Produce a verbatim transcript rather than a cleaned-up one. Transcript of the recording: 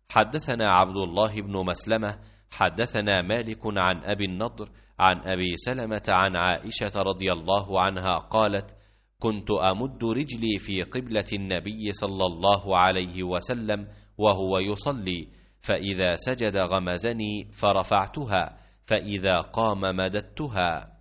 حدثنا عبد الله بن مسلمة حدثنا مالك عن أبي النضر عن أبي سلمة عن عائشة رضي الله عنها قالت: كنت أمد رجلي في قبلة النبي صلى الله عليه وسلم وهو يصلي، فإذا سجد غمزني فرفعتها، فإذا قام مددتها.